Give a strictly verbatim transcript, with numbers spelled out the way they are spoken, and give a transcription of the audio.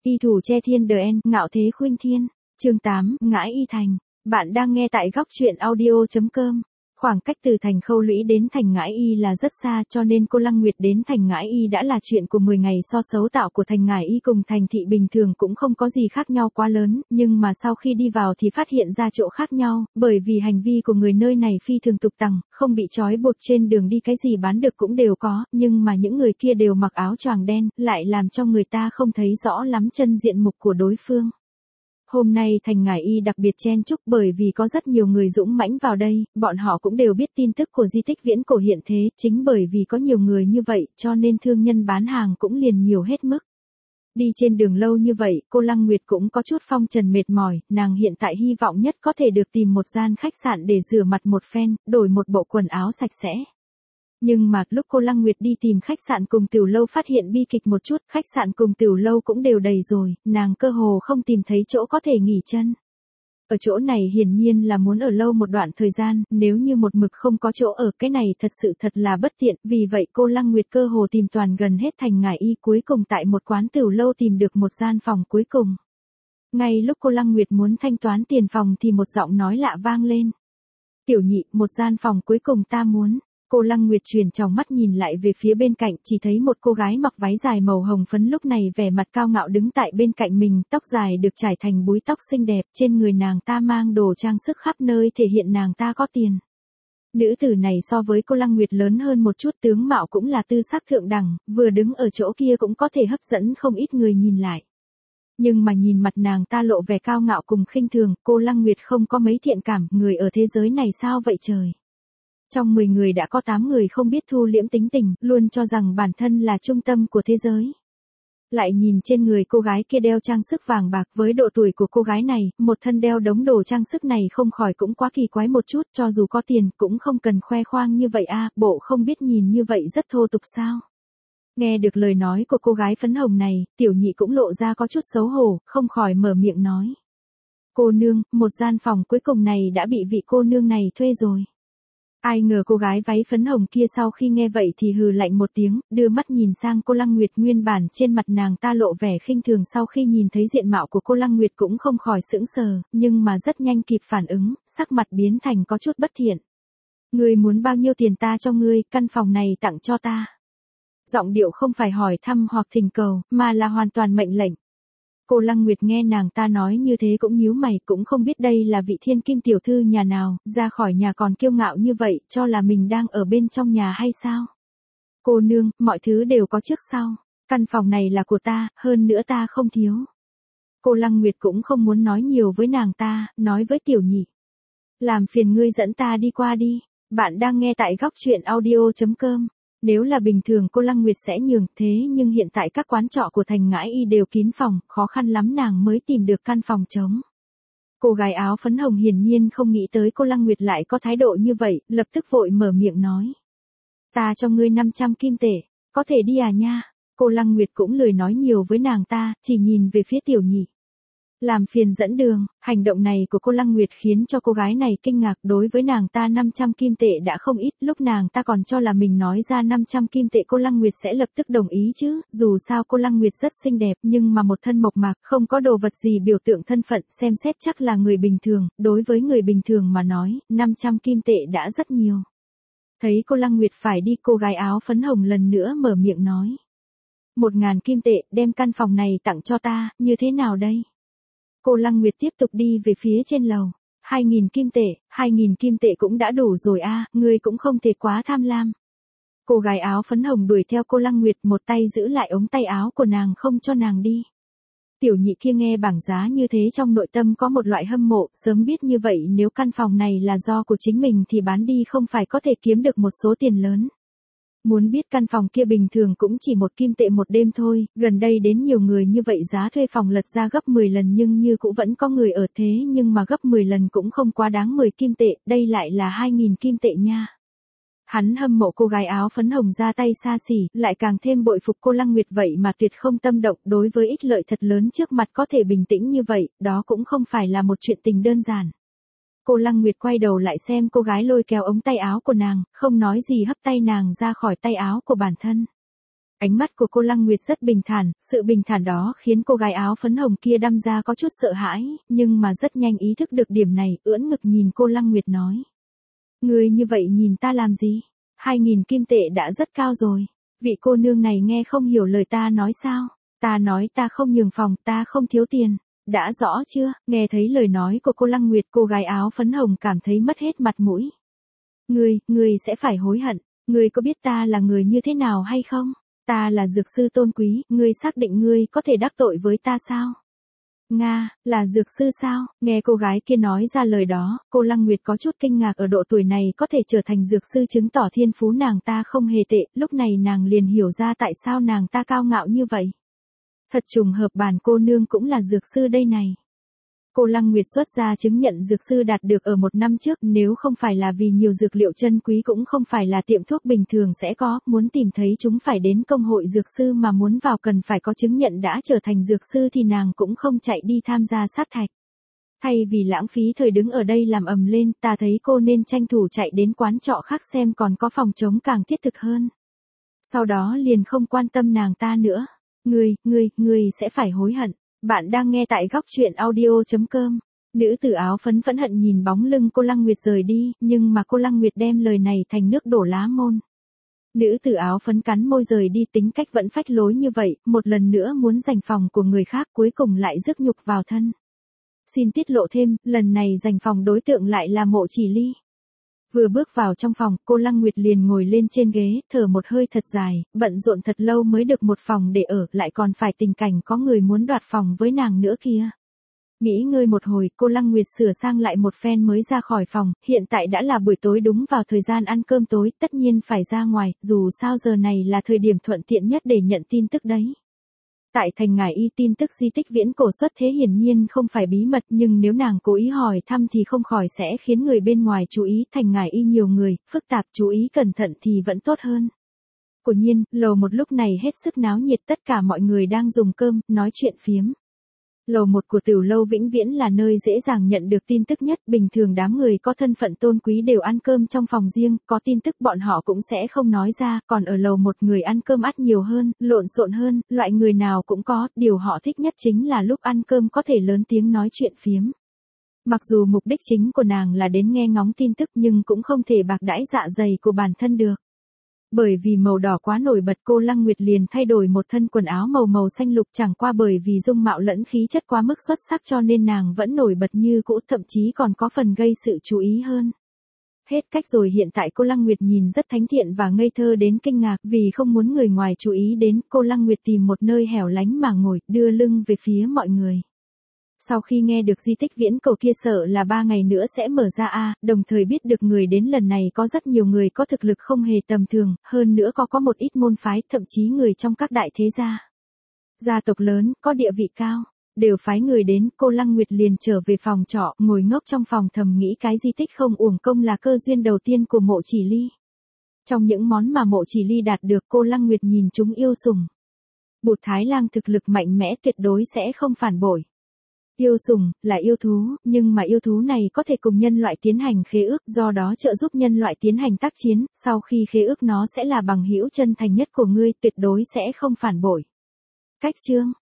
Y thủ che thiên đờ en, ngạo thế khuynh thiên. Chương tám, ngãi y thành. Bạn đang nghe tại góc truyện audio chấm com. Khoảng cách từ thành Khâu Lũy đến thành Ngãi Y là rất xa, cho nên cô Lăng Nguyệt đến thành Ngãi Y đã là chuyện của mười ngày. So xấu tạo của thành Ngãi Y cùng thành thị bình thường cũng không có gì khác nhau quá lớn, nhưng mà sau khi đi vào thì phát hiện ra chỗ khác nhau, bởi vì hành vi của người nơi này phi thường tục tằng, không bị trói buộc, trên đường đi cái gì bán được cũng đều có, nhưng mà những người kia đều mặc áo choàng đen, lại làm cho người ta không thấy rõ lắm chân diện mục của đối phương. Hôm nay thành Ngãi Y đặc biệt chen chúc bởi vì có rất nhiều người dũng mãnh vào đây, bọn họ cũng đều biết tin tức của di tích viễn cổ hiện thế, chính bởi vì có nhiều người như vậy cho nên thương nhân bán hàng cũng liền nhiều hết mức. Đi trên đường lâu như vậy, cô Lăng Nguyệt cũng có chút phong trần mệt mỏi, nàng hiện tại hy vọng nhất có thể được tìm một gian khách sạn để rửa mặt một phen, đổi một bộ quần áo sạch sẽ. Nhưng mà lúc cô Lăng Nguyệt đi tìm khách sạn cùng tiểu lâu phát hiện bi kịch một chút, khách sạn cùng tiểu lâu cũng đều đầy rồi, nàng cơ hồ không tìm thấy chỗ có thể nghỉ chân. Ở chỗ này hiển nhiên là muốn ở lâu một đoạn thời gian, nếu như một mực không có chỗ ở, cái này thật sự thật là bất tiện, vì vậy cô Lăng Nguyệt cơ hồ tìm toàn gần hết thành Ngãi Y, cuối cùng tại một quán tiểu lâu tìm được một gian phòng cuối cùng. Ngay lúc cô Lăng Nguyệt muốn thanh toán tiền phòng thì một giọng nói lạ vang lên. Tiểu nhị, một gian phòng cuối cùng ta muốn. Cô Lăng Nguyệt chuyển tròng mắt nhìn lại về phía bên cạnh, chỉ thấy một cô gái mặc váy dài màu hồng phấn lúc này vẻ mặt cao ngạo đứng tại bên cạnh mình, tóc dài được trải thành búi tóc xinh đẹp, trên người nàng ta mang đồ trang sức khắp nơi thể hiện nàng ta có tiền. Nữ tử này so với cô Lăng Nguyệt lớn hơn một chút, tướng mạo cũng là tư sắc thượng đẳng, vừa đứng ở chỗ kia cũng có thể hấp dẫn không ít người nhìn lại. Nhưng mà nhìn mặt nàng ta lộ vẻ cao ngạo cùng khinh thường, cô Lăng Nguyệt không có mấy thiện cảm, người ở thế giới này sao vậy trời. Trong mười người đã có tám người không biết thu liễm tính tình, luôn cho rằng bản thân là trung tâm của thế giới. Lại nhìn trên người cô gái kia đeo trang sức vàng bạc, với độ tuổi của cô gái này, một thân đeo đống đồ trang sức này không khỏi cũng quá kỳ quái một chút, cho dù có tiền cũng không cần khoe khoang như vậy a, bộ không biết nhìn như vậy rất thô tục sao. Nghe được lời nói của cô gái phấn hồng này, tiểu nhị cũng lộ ra có chút xấu hổ, không khỏi mở miệng nói. Cô nương, một gian phòng cuối cùng này đã bị vị cô nương này thuê rồi. Ai ngờ cô gái váy phấn hồng kia sau khi nghe vậy thì hừ lạnh một tiếng, đưa mắt nhìn sang cô Lăng Nguyệt, nguyên bản trên mặt nàng ta lộ vẻ khinh thường, sau khi nhìn thấy diện mạo của cô Lăng Nguyệt cũng không khỏi sững sờ, nhưng mà rất nhanh kịp phản ứng, sắc mặt biến thành có chút bất thiện. Ngươi muốn bao nhiêu tiền ta cho ngươi, căn phòng này tặng cho ta. Giọng điệu không phải hỏi thăm hoặc thỉnh cầu, mà là hoàn toàn mệnh lệnh. Cô Lăng Nguyệt nghe nàng ta nói như thế cũng nhíu mày, cũng không biết đây là vị thiên kim tiểu thư nhà nào, ra khỏi nhà còn kiêu ngạo như vậy, cho là mình đang ở bên trong nhà hay sao? Cô nương, mọi thứ đều có trước sau, căn phòng này là của ta, hơn nữa ta không thiếu. Cô Lăng Nguyệt cũng không muốn nói nhiều với nàng ta, nói với tiểu nhị. Làm phiền ngươi dẫn ta đi qua đi, bạn đang nghe tại góc truyện audio chấm com. Nếu là bình thường cô Lăng Nguyệt sẽ nhường, thế nhưng hiện tại các quán trọ của thành Ngãi Y đều kín phòng, khó khăn lắm nàng mới tìm được căn phòng trống. Cô gái áo phấn hồng hiển nhiên không nghĩ tới cô Lăng Nguyệt lại có thái độ như vậy, lập tức vội mở miệng nói. Ta cho ngươi năm trăm kim tệ, có thể đi à nha. Cô Lăng Nguyệt cũng lười nói nhiều với nàng ta, chỉ nhìn về phía tiểu nhị. Làm phiền dẫn đường, hành động này của cô Lăng Nguyệt khiến cho cô gái này kinh ngạc, đối với nàng ta năm trăm kim tệ đã không ít, lúc nàng ta còn cho là mình nói ra năm trăm kim tệ cô Lăng Nguyệt sẽ lập tức đồng ý chứ, dù sao cô Lăng Nguyệt rất xinh đẹp nhưng mà một thân mộc mạc, không có đồ vật gì biểu tượng thân phận, xem xét chắc là người bình thường, đối với người bình thường mà nói, năm trăm kim tệ đã rất nhiều. Thấy cô Lăng Nguyệt phải đi, cô gái áo phấn hồng lần nữa mở miệng nói. Một ngàn kim tệ, đem căn phòng này tặng cho ta, như thế nào đây? Cô Lăng Nguyệt tiếp tục đi về phía trên lầu. Hai nghìn kim tệ, hai nghìn kim tệ cũng đã đủ rồi a, ngươi cũng không thể quá tham lam. Cô gái áo phấn hồng đuổi theo cô Lăng Nguyệt, một tay giữ lại ống tay áo của nàng không cho nàng đi. Tiểu nhị kia nghe bảng giá như thế trong nội tâm có một loại hâm mộ, sớm biết như vậy nếu căn phòng này là do của chính mình thì bán đi không phải có thể kiếm được một số tiền lớn. Muốn biết căn phòng kia bình thường cũng chỉ một kim tệ một đêm thôi, gần đây đến nhiều người như vậy giá thuê phòng lật ra gấp mười lần nhưng như cũng vẫn có người ở, thế nhưng mà gấp mười lần cũng không quá đáng mười kim tệ, đây lại là hai nghìn kim tệ nha. Hắn hâm mộ cô gái áo phấn hồng ra tay xa xỉ, lại càng thêm bội phục cô Lăng Nguyệt vậy mà tuyệt không tâm động, đối với ích lợi thật lớn trước mặt có thể bình tĩnh như vậy, đó cũng không phải là một chuyện tình đơn giản. Cô Lăng Nguyệt quay đầu lại xem cô gái lôi kéo ống tay áo của nàng, không nói gì hấp tay nàng ra khỏi tay áo của bản thân. Ánh mắt của cô Lăng Nguyệt rất bình thản, sự bình thản đó khiến cô gái áo phấn hồng kia đăm ra có chút sợ hãi, nhưng mà rất nhanh ý thức được điểm này, ưỡn ngực nhìn cô Lăng Nguyệt nói. Ngươi như vậy nhìn ta làm gì? Hai nghìn kim tệ đã rất cao rồi. Vị cô nương này nghe không hiểu lời ta nói sao? Ta nói ta không nhường phòng, ta không thiếu tiền. Đã rõ chưa? Nghe thấy lời nói của cô Lăng Nguyệt, cô gái áo phấn hồng cảm thấy mất hết mặt mũi. Ngươi, ngươi sẽ phải hối hận. Ngươi có biết ta là người như thế nào hay không? Ta là dược sư tôn quý, ngươi xác định ngươi có thể đắc tội với ta sao? Nga, là dược sư sao? Nghe cô gái kia nói ra lời đó, cô Lăng Nguyệt có chút kinh ngạc ở độ tuổi này có thể trở thành dược sư chứng tỏ thiên phú nàng ta không hề tệ, lúc này nàng liền hiểu ra tại sao nàng ta cao ngạo như vậy. Thật trùng hợp bản cô nương cũng là dược sư đây này. Cô Lăng Nguyệt xuất ra chứng nhận dược sư đạt được ở một năm trước, nếu không phải là vì nhiều dược liệu chân quý cũng không phải là tiệm thuốc bình thường sẽ có, muốn tìm thấy chúng phải đến công hội dược sư mà muốn vào cần phải có chứng nhận đã trở thành dược sư thì nàng cũng không chạy đi tham gia sát thạch. Thay vì lãng phí thời đứng ở đây làm ầm lên, ta thấy cô nên tranh thủ chạy đến quán trọ khác xem còn có phòng trống càng thiết thực hơn. Sau đó liền không quan tâm nàng ta nữa. Ngươi, ngươi, ngươi sẽ phải hối hận. Bạn đang nghe tại góc truyện audio chấm com. Nữ tử áo phấn phẫn hận nhìn bóng lưng cô Lăng Nguyệt rời đi, nhưng mà cô Lăng Nguyệt đem lời này thành nước đổ lá môn. Nữ tử áo phấn cắn môi rời đi, tính cách vẫn phách lối như vậy, một lần nữa muốn giành phòng của người khác cuối cùng lại rước nhục vào thân. Xin tiết lộ thêm, lần này giành phòng đối tượng lại là Mộ Chỉ Ly. Vừa bước vào trong phòng, cô Lăng Nguyệt liền ngồi lên trên ghế, thở một hơi thật dài, bận rộn thật lâu mới được một phòng để ở, lại còn phải tình cảnh có người muốn đoạt phòng với nàng nữa kia. Nghĩ ngơi một hồi, cô Lăng Nguyệt sửa sang lại một phen mới ra khỏi phòng, hiện tại đã là buổi tối đúng vào thời gian ăn cơm tối, tất nhiên phải ra ngoài, dù sao giờ này là thời điểm thuận tiện nhất để nhận tin tức đấy. Tại thành Ngải Y tin tức di tích viễn cổ xuất thế hiển nhiên không phải bí mật, nhưng nếu nàng cố ý hỏi thăm thì không khỏi sẽ khiến người bên ngoài chú ý. Thành Ngải Y nhiều người, phức tạp, chú ý cẩn thận thì vẫn tốt hơn. Quả nhiên, lầu một lúc này hết sức náo nhiệt, tất cả mọi người đang dùng cơm, nói chuyện phiếm. Lầu một của Tiểu lâu vĩnh viễn là nơi dễ dàng nhận được tin tức nhất, bình thường đám người có thân phận tôn quý đều ăn cơm trong phòng riêng, có tin tức bọn họ cũng sẽ không nói ra, còn ở lầu một người ăn cơm ắt nhiều hơn, lộn xộn hơn, loại người nào cũng có, điều họ thích nhất chính là lúc ăn cơm có thể lớn tiếng nói chuyện phiếm. Mặc dù mục đích chính của nàng là đến nghe ngóng tin tức nhưng cũng không thể bạc đãi dạ dày của bản thân được. Bởi vì màu đỏ quá nổi bật, cô Lăng Nguyệt liền thay đổi một thân quần áo màu màu xanh lục, chẳng qua bởi vì dung mạo lẫn khí chất quá mức xuất sắc cho nên nàng vẫn nổi bật như cũ, thậm chí còn có phần gây sự chú ý hơn. Hết cách rồi, hiện tại cô Lăng Nguyệt nhìn rất thánh thiện và ngây thơ đến kinh ngạc, vì không muốn người ngoài chú ý đến, cô Lăng Nguyệt tìm một nơi hẻo lánh mà ngồi, đưa lưng về phía mọi người. Sau khi nghe được di tích viễn cổ kia sợ là ba ngày nữa sẽ mở ra a, đồng thời biết được người đến lần này có rất nhiều người có thực lực không hề tầm thường, hơn nữa có có một ít môn phái, thậm chí người trong các đại thế gia. Gia tộc lớn, có địa vị cao, đều phái người đến, cô Lăng Nguyệt liền trở về phòng trọ, ngồi ngốc trong phòng thầm nghĩ cái di tích không uổng công là cơ duyên đầu tiên của Mộ Chỉ Ly. Trong những món mà Mộ Chỉ Ly đạt được, cô Lăng Nguyệt nhìn chúng yêu sủng. Bụt Thái Lang thực lực mạnh mẽ tuyệt đối sẽ không phản bội. Yêu sủng, là yêu thú, nhưng mà yêu thú này có thể cùng nhân loại tiến hành khế ước, do đó trợ giúp nhân loại tiến hành tác chiến, sau khi khế ước nó sẽ là bằng hữu chân thành nhất của ngươi, tuyệt đối sẽ không phản bội. Cách chương